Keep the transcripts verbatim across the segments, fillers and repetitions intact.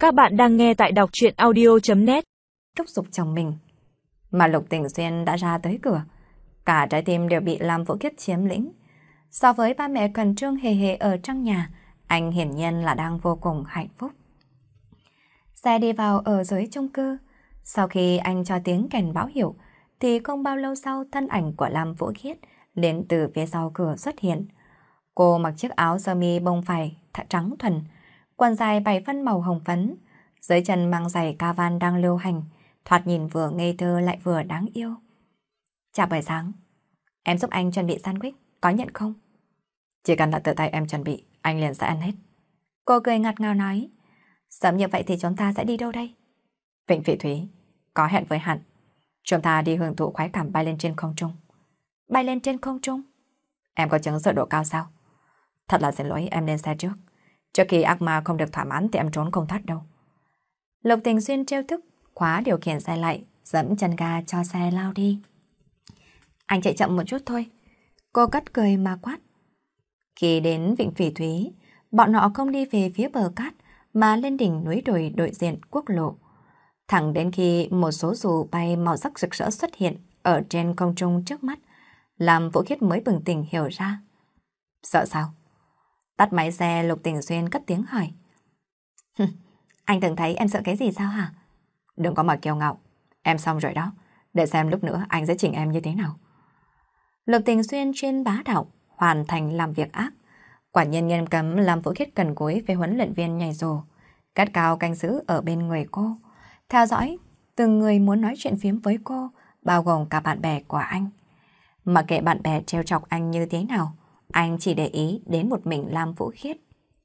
Các bạn đang nghe tại đọc truyện audio chấm net. Thúc giục chồng mình. Mà Lục Tình Xuyên đã ra tới cửa. Cả trái tim đều bị Lam Vũ Khiết chiếm lĩnh. So với ba mẹ khẩn trương hề hề ở trong nhà, anh hiển nhiên là đang vô cùng hạnh phúc. Xe đi vào ở dưới chung cư. Sau khi anh cho tiếng kèn báo hiệu, thì không bao lâu sau thân ảnh của Lam Vũ Khiết liền từ phía sau cửa xuất hiện. Cô mặc chiếc áo sơ mi bông vải trắng thuần, quần dài bảy phân màu hồng phấn, dưới chân mang giày ca van đang lưu hành, thoạt nhìn vừa ngây thơ lại vừa đáng yêu. Chào buổi sáng, em giúp anh chuẩn bị sandwich, có nhận không? Chỉ cần là tự tay em chuẩn bị, anh liền sẽ ăn hết. Cô cười ngặt ngào nói, sớm như vậy thì chúng ta sẽ đi đâu đây? Vịnh Phỉ Thúy, có hẹn với Hạnh. Chúng ta đi hưởng thụ khoái cảm bay lên trên không trung. Bay lên trên không trung? Em có chứng sợ độ cao sao? Thật là xin lỗi, em lên xe trước. Trước khi ác ma không được thỏa mãn thì em trốn không thoát đâu. Lục Tình Xuyên trêu thức, khóa điều khiển xe lại, dẫm chân ga cho xe lao đi. Anh chạy chậm một chút thôi. Cô cất cười mà quát. Khi đến Vịnh Phỉ Thúy, bọn họ không đi về phía bờ cát mà lên đỉnh núi đồi đối diện quốc lộ. Thẳng đến khi một số dù bay màu sắc rực rỡ xuất hiện ở trên không trung trước mắt, làm Vũ Khiết mới bừng tỉnh hiểu ra. Sợ sao? Tắt máy xe, Lục Tình Xuyên cất tiếng hỏi. Anh từng thấy em sợ cái gì sao hả? Đừng có mà kiêu ngạo. Em xong rồi đó. Để xem lúc nữa anh sẽ chỉnh em như thế nào. Lục Tình Xuyên chuyên bá đạo, hoàn thành làm việc ác. Quả nhiên nghiêm cấm làm Vũ Khiết cần cúi với huấn luyện viên nhảy dù, cắt cao canh giữ ở bên người cô, theo dõi từng người muốn nói chuyện phiếm với cô, bao gồm cả bạn bè của anh. Mặc kệ bạn bè trêu chọc anh như thế nào, anh chỉ để ý đến một mình Lam Vũ Khiết.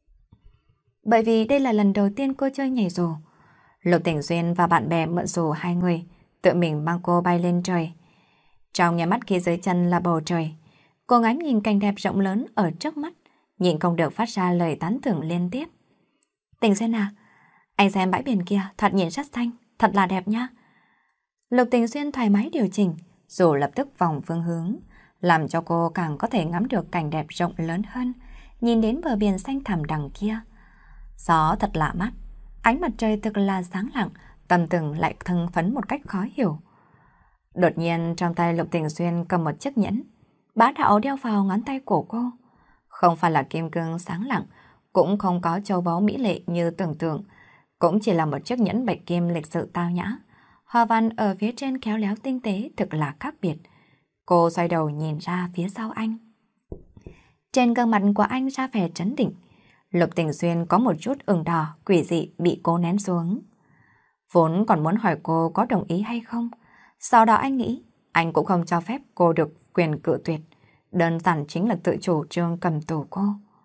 Bởi vì đây là lần đầu tiên cô chơi nhảy dù, Lục Tình Xuyên và bạn bè mượn dù hai người, tự mình mang cô bay lên trời. Trong nhà mắt kia dưới chân là bầu trời, cô ngắm nhìn cảnh đẹp rộng lớn ở trước mắt, nhìn không được phát ra lời tán thưởng liên tiếp. Tình Xuyên à, anh xem bãi biển kia thật nhìn rất xanh, thật là đẹp nha. Lục Tình Xuyên thoải mái điều chỉnh, dù lập tức vòng phương hướng, làm cho cô càng có thể ngắm được cảnh đẹp rộng lớn hơn, nhìn đến bờ biển xanh thẳm đằng kia. Gió thật lạ mắt, ánh mặt trời thực là sáng lặng, tâm tình lại hưng phấn một cách khó hiểu. Đột nhiên trong tay Lục Tình Xuyên cầm một chiếc nhẫn, bá đạo đeo vào ngón tay của cô. Không phải là kim cương sáng lặng, cũng không có châu báu mỹ lệ như tưởng tượng, cũng chỉ là một chiếc nhẫn bạch kim lịch sự tao nhã. Hoa văn ở phía trên khéo léo tinh tế thực là khác biệt. Cô xoay đầu nhìn ra phía sau anh. Trên gương mặt của anh ra vẻ trấn định. Lục Tình Xuyên có một chút ửng đỏ, quỷ dị bị cô nén xuống. Vốn còn muốn hỏi cô có đồng ý hay không. Sau đó anh nghĩ, anh cũng không cho phép cô được quyền cự tuyệt. Đơn giản chính là tự chủ trương cầm tù cô.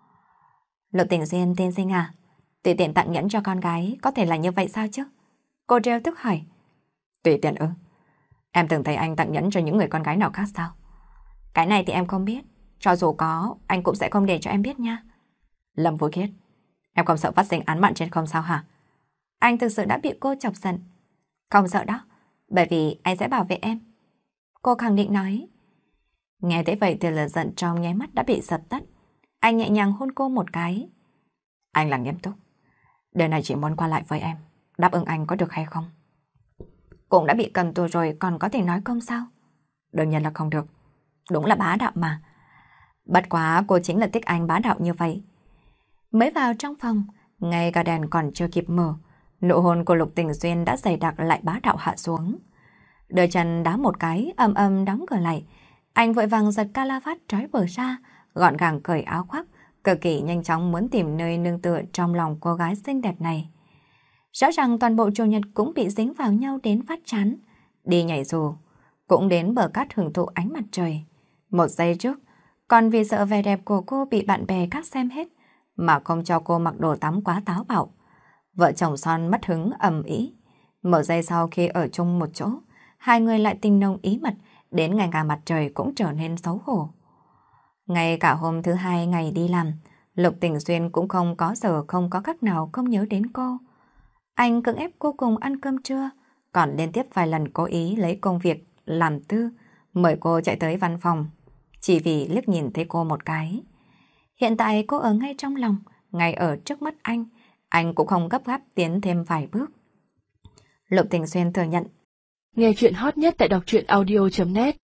Lục Tình Xuyên tiên sinh à, tùy tiện tặng nhẫn cho con gái có thể là như vậy sao chứ? Cô trêu tức hỏi. Tùy tiện ư? Em từng thấy anh tặng nhẫn cho những người con gái nào khác sao? Cái này thì em không biết. Cho dù có, anh cũng sẽ không để cho em biết nha. Lâm Vũ Khiết, em không sợ phát sinh án mạng trên không sao hả? Anh thực sự đã bị cô chọc giận. Không sợ đó, bởi vì anh sẽ bảo vệ em. Cô khẳng định nói. Nghe thấy vậy thì lửa giận trong nháy mắt đã bị dập tắt. Anh nhẹ nhàng hôn cô một cái. Anh là nghiêm túc. Đời này chỉ muốn qua lại với em. Đáp ứng anh có được hay không? Cũng đã bị cầm tù rồi còn có thể nói không sao? Đương nhiên là không được. Đúng là bá đạo mà. Bất quá cô chính là thích anh bá đạo như vậy. Mới vào trong phòng, ngay cả đèn còn chưa kịp mở, nụ hôn của Lục Tình Xuyên đã dày đặc lại bá đạo hạ xuống. Đôi chân đá một cái, ầm ầm đóng cửa lại. Anh vội vàng giật cala vát trói bờ ra, gọn gàng cởi áo khoác, cực kỳ nhanh chóng muốn tìm nơi nương tựa trong lòng cô gái xinh đẹp này. Rõ ràng toàn bộ Chủ nhật cũng bị dính vào nhau đến phát chán. Đi nhảy dù, cũng đến bờ cát hưởng thụ ánh mặt trời. Một giây trước, còn vì sợ vẻ đẹp của cô bị bạn bè khác xem hết, mà không cho cô mặc đồ tắm quá táo bạo. Vợ chồng son mất hứng ầm ĩ. Một giây sau khi ở chung một chỗ, hai người lại tình nồng ý mật, đến ngày cả mặt trời cũng trở nên xấu hổ. Ngay cả hôm thứ hai ngày đi làm, Lục Tình Xuyên cũng không có giờ không có cách nào không nhớ đến cô. Anh cưỡng ép cô cùng ăn cơm trưa, còn liên tiếp vài lần cố ý lấy công việc làm tư, mời cô chạy tới văn phòng, chỉ vì liếc nhìn thấy cô một cái. Hiện tại cô ở ngay trong lòng, ngay ở trước mắt anh, anh cũng không gấp gáp tiến thêm vài bước. Lục Tình Xuyên thừa nhận. Nghe chuyện hot nhất tại đọc truyện audio chấm net